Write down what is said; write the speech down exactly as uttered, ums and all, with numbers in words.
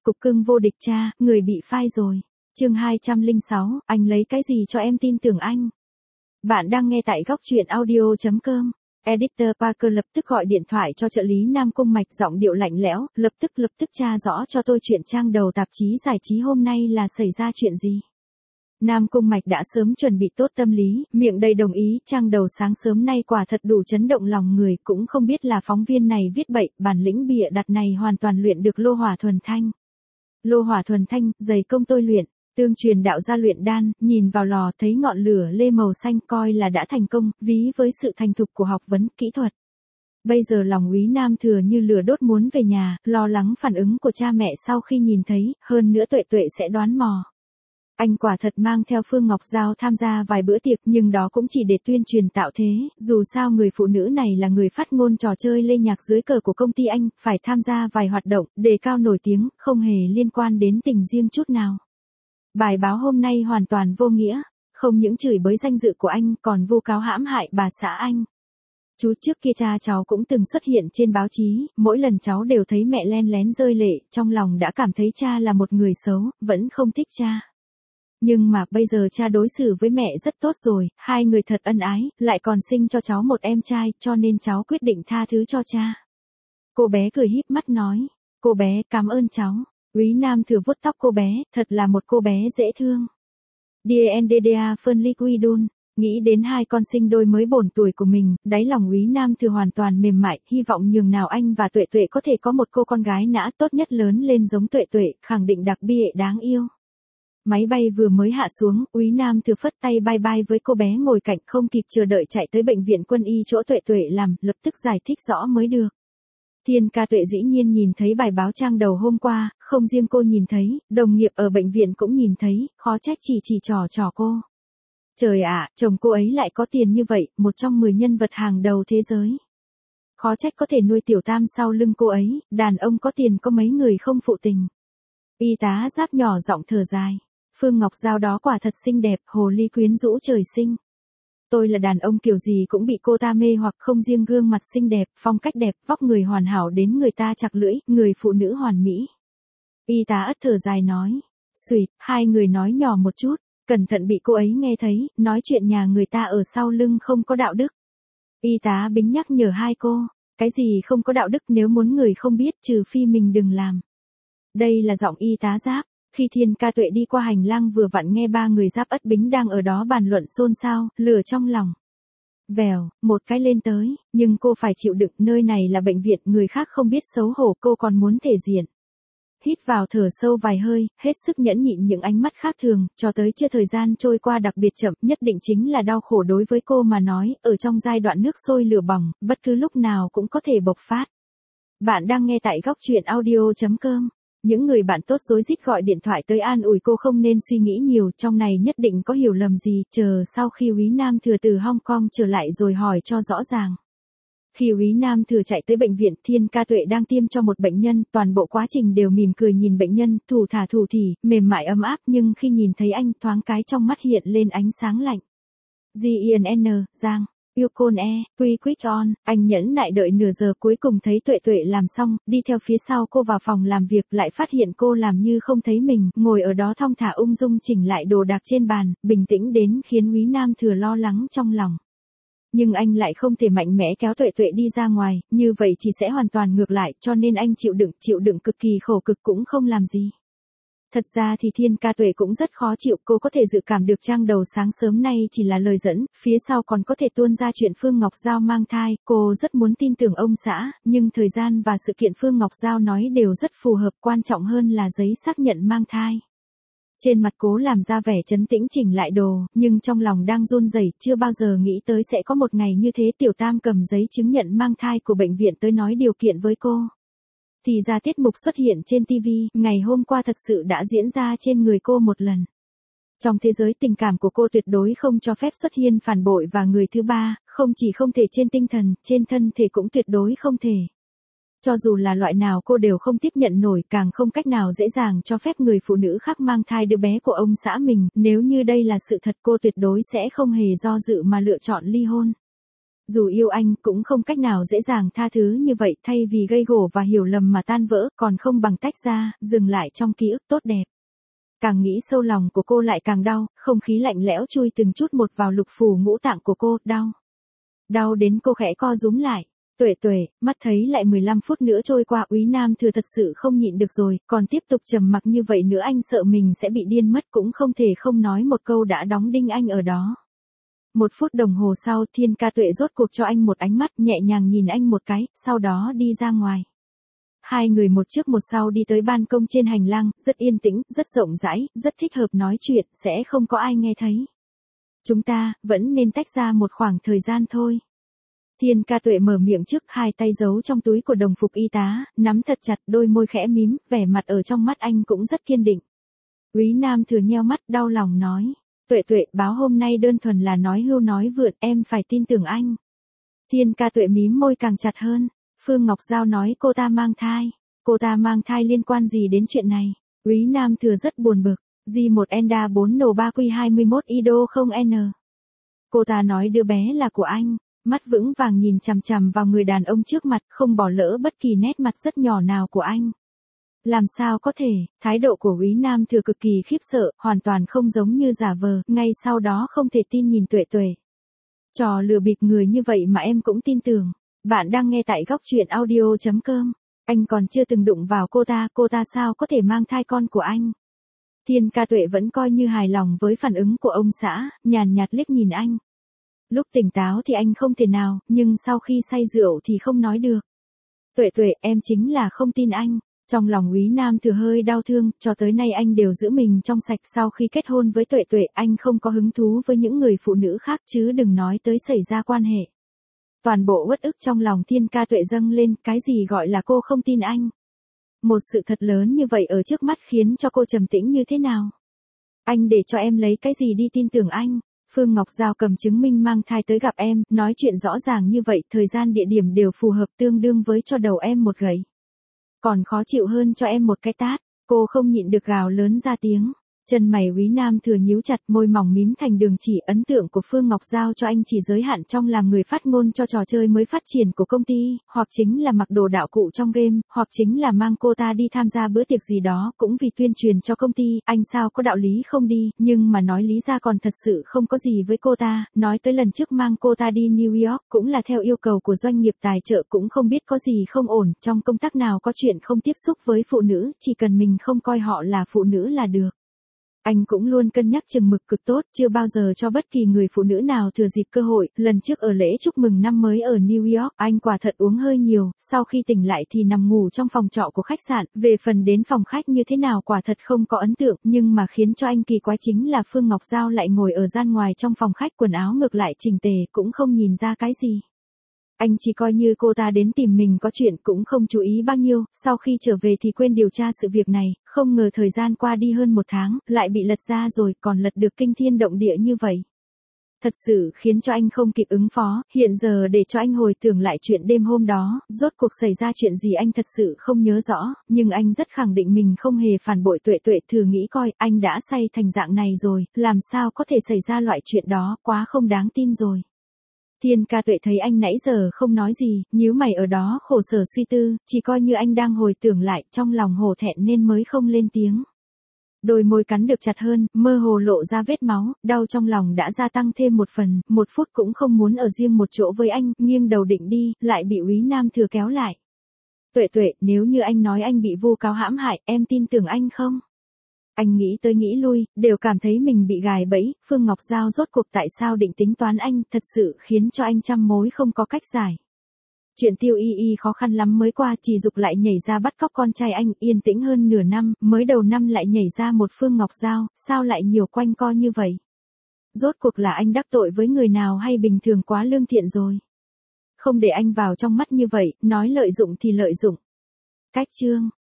cục cưng vô địch cha, người bị phai rồi. Chương hai trăm lẻ sáu, anh lấy cái gì cho em tin tưởng anh? Bạn đang nghe tại góc truyện audio chấm com. Editor Parker lập tức gọi điện thoại cho trợ lý Nam Cung Mạch, giọng điệu lạnh lẽo, lập tức lập tức tra rõ cho tôi chuyện trang đầu tạp chí giải trí hôm nay là xảy ra chuyện gì. Nam Cung Mạch đã sớm chuẩn bị tốt tâm lý, miệng đầy đồng ý, trang đầu sáng sớm nay quả thật đủ chấn động lòng người, cũng không biết là phóng viên này viết bậy, bản lĩnh bịa đặt này hoàn toàn luyện được lô hỏa thuần thanh. Lô hỏa thuần thanh, dày công tôi luyện, tương truyền đạo gia luyện đan, nhìn vào lò thấy ngọn lửa lê màu xanh coi là đã thành công, ví với sự thành thục của học vấn, kỹ thuật. Bây giờ lòng Úy Nam Thừa như lửa đốt muốn về nhà, lo lắng phản ứng của cha mẹ sau khi nhìn thấy, hơn nữa Tuệ Tuệ sẽ đoán mò. Anh quả thật mang theo Phương Ngọc Giao tham gia vài bữa tiệc, nhưng đó cũng chỉ để tuyên truyền tạo thế, dù sao người phụ nữ này là người phát ngôn trò chơi lê nhạc dưới cờ của công ty anh, phải tham gia vài hoạt động, đề cao nổi tiếng, không hề liên quan đến tình riêng chút nào. Bài báo hôm nay hoàn toàn vô nghĩa, không những chửi bới danh dự của anh, còn vu cáo hãm hại bà xã anh. Chú trước kia cha cháu cũng từng xuất hiện trên báo chí, mỗi lần cháu đều thấy mẹ len lén rơi lệ, trong lòng đã cảm thấy cha là một người xấu, vẫn không thích cha. Nhưng mà bây giờ cha đối xử với mẹ rất tốt rồi, hai người thật ân ái, lại còn sinh cho cháu một em trai, cho nên cháu quyết định tha thứ cho cha. Cô bé cười híp mắt nói, cô bé cảm ơn cháu. Úy Nam Thừa vuốt tóc cô bé, thật là một cô bé dễ thương. Dendda Phân Liquidun, nghĩ đến hai con sinh đôi mới bổn tuổi của mình, đáy lòng Úy Nam Thừa hoàn toàn mềm mại, hy vọng nhường nào anh và Tuệ Tuệ có thể có một cô con gái nã tốt nhất lớn lên giống Tuệ Tuệ, khẳng định đặc biệt đáng yêu. Máy bay vừa mới hạ xuống, Úy Nam Thừa phất tay bye bye với cô bé ngồi cạnh, không kịp chờ đợi chạy tới bệnh viện quân y chỗ Tuệ Tuệ làm, lập tức giải thích rõ mới được. Thiên Ca Tuệ dĩ nhiên nhìn thấy bài báo trang đầu hôm qua, không riêng cô nhìn thấy, đồng nghiệp ở bệnh viện cũng nhìn thấy, khó trách chỉ chỉ trò trò cô. Trời ạ, chồng cô ấy lại có tiền như vậy, một trong mười nhân vật hàng đầu thế giới. Khó trách có thể nuôi tiểu tam sau lưng cô ấy, đàn ông có tiền có mấy người không phụ tình. Y tá Giáp nhỏ giọng thở dài. Phương Ngọc Giao đó quả thật xinh đẹp, hồ ly quyến rũ trời sinh. Tôi là đàn ông kiểu gì cũng bị cô ta mê hoặc, không riêng gương mặt xinh đẹp, phong cách đẹp, vóc người hoàn hảo đến người ta chặt lưỡi, người phụ nữ hoàn mỹ. Y tá ất thở dài nói. Xuyệt, hai người nói nhỏ một chút, cẩn thận bị cô ấy nghe thấy, nói chuyện nhà người ta ở sau lưng không có đạo đức. Y tá Bính nhắc nhở hai cô, cái gì không có đạo đức, nếu muốn người không biết trừ phi mình đừng làm. Đây là giọng y tá Giáp. Khi Thiên Ca Tuệ đi qua hành lang vừa vặn nghe ba người Giáp Ất Bính đang ở đó bàn luận xôn xao, lửa trong lòng. Vèo, một cái lên tới, nhưng cô phải chịu đựng, nơi này là bệnh viện, người khác không biết xấu hổ, cô còn muốn thể diện. Hít vào thở sâu vài hơi, hết sức nhẫn nhịn những ánh mắt khác thường, cho tới chưa thời gian trôi qua đặc biệt chậm, nhất định chính là đau khổ đối với cô mà nói, ở trong giai đoạn nước sôi lửa bỏng, bất cứ lúc nào cũng có thể bộc phát. Bạn đang nghe tại góc truyện audio chấm com. Những người bạn tốt rối rít gọi điện thoại tới an ủi cô không nên suy nghĩ nhiều, trong này nhất định có hiểu lầm gì, chờ sau khi Úy Nam Thừa từ Hong Kong trở lại rồi hỏi cho rõ ràng. Khi Úy Nam Thừa chạy tới bệnh viện, Thiên Ca Tuệ đang tiêm cho một bệnh nhân, toàn bộ quá trình đều mỉm cười nhìn bệnh nhân, thủ thả thủ thỉ, mềm mại ấm áp, nhưng khi nhìn thấy anh, thoáng cái trong mắt hiện lên ánh sáng lạnh. giê en en, Giang. Yêu côn e, quy quick on, anh nhẫn nại đợi nửa giờ cuối cùng thấy Tuệ Tuệ làm xong, đi theo phía sau cô vào phòng làm việc, lại phát hiện cô làm như không thấy mình, ngồi ở đó thong thả ung dung chỉnh lại đồ đạc trên bàn, bình tĩnh đến khiến Úy Nam Thừa lo lắng trong lòng. Nhưng anh lại không thể mạnh mẽ kéo Tuệ Tuệ đi ra ngoài, như vậy chỉ sẽ hoàn toàn ngược lại, cho nên anh chịu đựng, chịu đựng cực kỳ khổ cực cũng không làm gì. Thật ra thì Thiên Ca Tuệ cũng rất khó chịu, cô có thể dự cảm được trang đầu sáng sớm nay chỉ là lời dẫn, phía sau còn có thể tuôn ra chuyện Phương Ngọc Giao mang thai, cô rất muốn tin tưởng ông xã, nhưng thời gian và sự kiện Phương Ngọc Giao nói đều rất phù hợp, quan trọng hơn là giấy xác nhận mang thai. Trên mặt cố làm ra vẻ trấn tĩnh chỉnh lại đồ, nhưng trong lòng đang run rẩy, chưa bao giờ nghĩ tới sẽ có một ngày như thế. Tiểu Tam cầm giấy chứng nhận mang thai của bệnh viện tới nói điều kiện với cô. Thì ra tiết mục xuất hiện trên ti vi, ngày hôm qua thật sự đã diễn ra trên người cô một lần. Trong thế giới tình cảm của cô tuyệt đối không cho phép xuất hiện phản bội và người thứ ba, không chỉ không thể trên tinh thần, trên thân thể cũng tuyệt đối không thể. Cho dù là loại nào cô đều không tiếp nhận nổi, càng không cách nào dễ dàng cho phép người phụ nữ khác mang thai đứa bé của ông xã mình, nếu như đây là sự thật cô tuyệt đối sẽ không hề do dự mà lựa chọn ly hôn. Dù yêu anh cũng không cách nào dễ dàng tha thứ như vậy, thay vì gây gổ và hiểu lầm mà tan vỡ, còn không bằng tách ra, dừng lại trong ký ức tốt đẹp. Càng nghĩ sâu lòng của cô lại càng đau, không khí lạnh lẽo chui từng chút một vào lục phủ ngũ tạng của cô, đau. Đau đến cô khẽ co rúm lại. Tuệ Tuệ, mắt thấy lại mười lăm phút nữa trôi qua, Úy Nam Thừa thật sự không nhịn được rồi, còn tiếp tục trầm mặc như vậy nữa anh sợ mình sẽ bị điên mất, cũng không thể không nói một câu đã đóng đinh anh ở đó. Một phút đồng hồ sau, Thiên Ca Tuệ rốt cuộc cho anh một ánh mắt, nhẹ nhàng nhìn anh một cái, sau đó đi ra ngoài. Hai người một trước một sau đi tới ban công trên hành lang, rất yên tĩnh, rất rộng rãi, rất thích hợp nói chuyện, sẽ không có ai nghe thấy. Chúng ta, vẫn nên tách ra một khoảng thời gian thôi. Thiên Ca Tuệ mở miệng trước, hai tay giấu trong túi của đồng phục y tá, nắm thật chặt, đôi môi khẽ mím, vẻ mặt ở trong mắt anh cũng rất kiên định. Úy Nam Thừa nheo mắt, đau lòng nói. Tuệ Tuệ, báo hôm nay đơn thuần là nói hưu nói vượn, em phải tin tưởng anh. Thiên Ca Tuệ mím môi càng chặt hơn. Phương Ngọc Giao nói cô ta mang thai. Cô ta mang thai liên quan gì đến chuyện này? Úy Nam Thừa rất buồn bực. G một Enda bốn N ba Q hai mươi mốt Ido không N. Cô ta nói đứa bé là của anh. Mắt vững vàng nhìn chằm chằm vào người đàn ông trước mặt, không bỏ lỡ bất kỳ nét mặt rất nhỏ nào của anh. Làm sao có thể, thái độ của Úy Nam Thừa cực kỳ khiếp sợ, hoàn toàn không giống như giả vờ, ngay sau đó không thể tin nhìn Tuệ Tuệ. Trò lừa bịp người như vậy mà em cũng tin tưởng. Bạn đang nghe tại góc truyện audio chấm com. Anh còn chưa từng đụng vào cô ta, cô ta sao có thể mang thai con của anh? Thiên Ca Tuệ vẫn coi như hài lòng với phản ứng của ông xã, nhàn nhạt liếc nhìn anh. Lúc tỉnh táo thì anh không thể nào, nhưng sau khi say rượu thì không nói được. Tuệ Tuệ, em chính là không tin anh. Trong lòng Úy Nam Thừa hơi đau thương, cho tới nay anh đều giữ mình trong sạch, sau khi kết hôn với Tuệ Tuệ, anh không có hứng thú với những người phụ nữ khác, chứ đừng nói tới xảy ra quan hệ. Toàn bộ uất ức trong lòng Thiên Ca Tuệ dâng lên, cái gì gọi là cô không tin anh? Một sự thật lớn như vậy ở trước mắt khiến cho cô trầm tĩnh như thế nào? Anh để cho em lấy cái gì đi tin tưởng anh? Phương Ngọc Giao cầm chứng minh mang thai tới gặp em, nói chuyện rõ ràng như vậy, thời gian địa điểm đều phù hợp, tương đương với cho đầu em một gậy. Còn khó chịu hơn cho em một cái tát, cô không nhịn được gào lớn ra tiếng. Chân mày Úy Nam Thừa nhíu chặt, môi mỏng mím thành đường chỉ. Ấn tượng của Phương Ngọc Giao cho anh chỉ giới hạn trong làm người phát ngôn cho trò chơi mới phát triển của công ty, hoặc chính là mặc đồ đạo cụ trong game, hoặc chính là mang cô ta đi tham gia bữa tiệc gì đó, cũng vì tuyên truyền cho công ty. Anh sao có đạo lý không đi, nhưng mà nói lý ra còn thật sự không có gì với cô ta. Nói tới lần trước mang cô ta đi New York, cũng là theo yêu cầu của doanh nghiệp tài trợ, cũng không biết có gì không ổn, trong công tác nào có chuyện không tiếp xúc với phụ nữ, chỉ cần mình không coi họ là phụ nữ là được. Anh cũng luôn cân nhắc chừng mực cực tốt, chưa bao giờ cho bất kỳ người phụ nữ nào thừa dịp cơ hội. Lần trước ở lễ chúc mừng năm mới ở New York, anh quả thật uống hơi nhiều, sau khi tỉnh lại thì nằm ngủ trong phòng trọ của khách sạn. Về phần đến phòng khách như thế nào quả thật không có ấn tượng, nhưng mà khiến cho anh kỳ quái chính là Phương Ngọc Giao lại ngồi ở gian ngoài trong phòng khách, quần áo ngược lại chỉnh tề, cũng không nhìn ra cái gì. Anh chỉ coi như cô ta đến tìm mình có chuyện, cũng không chú ý bao nhiêu, sau khi trở về thì quên điều tra sự việc này, không ngờ thời gian qua đi hơn một tháng, lại bị lật ra rồi, còn lật được kinh thiên động địa như vậy. Thật sự khiến cho anh không kịp ứng phó, hiện giờ để cho anh hồi tưởng lại chuyện đêm hôm đó, rốt cuộc xảy ra chuyện gì anh thật sự không nhớ rõ, nhưng anh rất khẳng định mình không hề phản bội Tuệ Tuệ. Thử nghĩ coi, anh đã say thành dạng này rồi, làm sao có thể xảy ra loại chuyện đó, quá không đáng tin rồi. Thiên Ca Tuệ thấy anh nãy giờ không nói gì, nhíu mày ở đó khổ sở suy tư, chỉ coi như anh đang hồi tưởng lại, trong lòng hổ thẹn nên mới không lên tiếng. Đôi môi cắn được chặt hơn, mơ hồ lộ ra vết máu, đau trong lòng đã gia tăng thêm một phần, một phút cũng không muốn ở riêng một chỗ với anh, nghiêng đầu định đi, lại bị Úy Nam Thừa kéo lại. Tuệ Tuệ, nếu như anh nói anh bị vu cáo hãm hại, em tin tưởng anh không? Anh nghĩ tới nghĩ lui, đều cảm thấy mình bị gài bẫy. Phương Ngọc Giao rốt cuộc tại sao định tính toán anh, thật sự khiến cho anh trăm mối không có cách giải. Chuyện Tiêu Y Y khó khăn lắm mới qua, Trì Dục lại nhảy ra bắt cóc con trai anh, yên tĩnh hơn nửa năm, mới đầu năm lại nhảy ra một Phương Ngọc Giao, sao lại nhiều quanh co như vậy? Rốt cuộc là anh đắc tội với người nào hay bình thường quá lương thiện rồi? Không để anh vào trong mắt như vậy, nói lợi dụng thì lợi dụng. Cách chương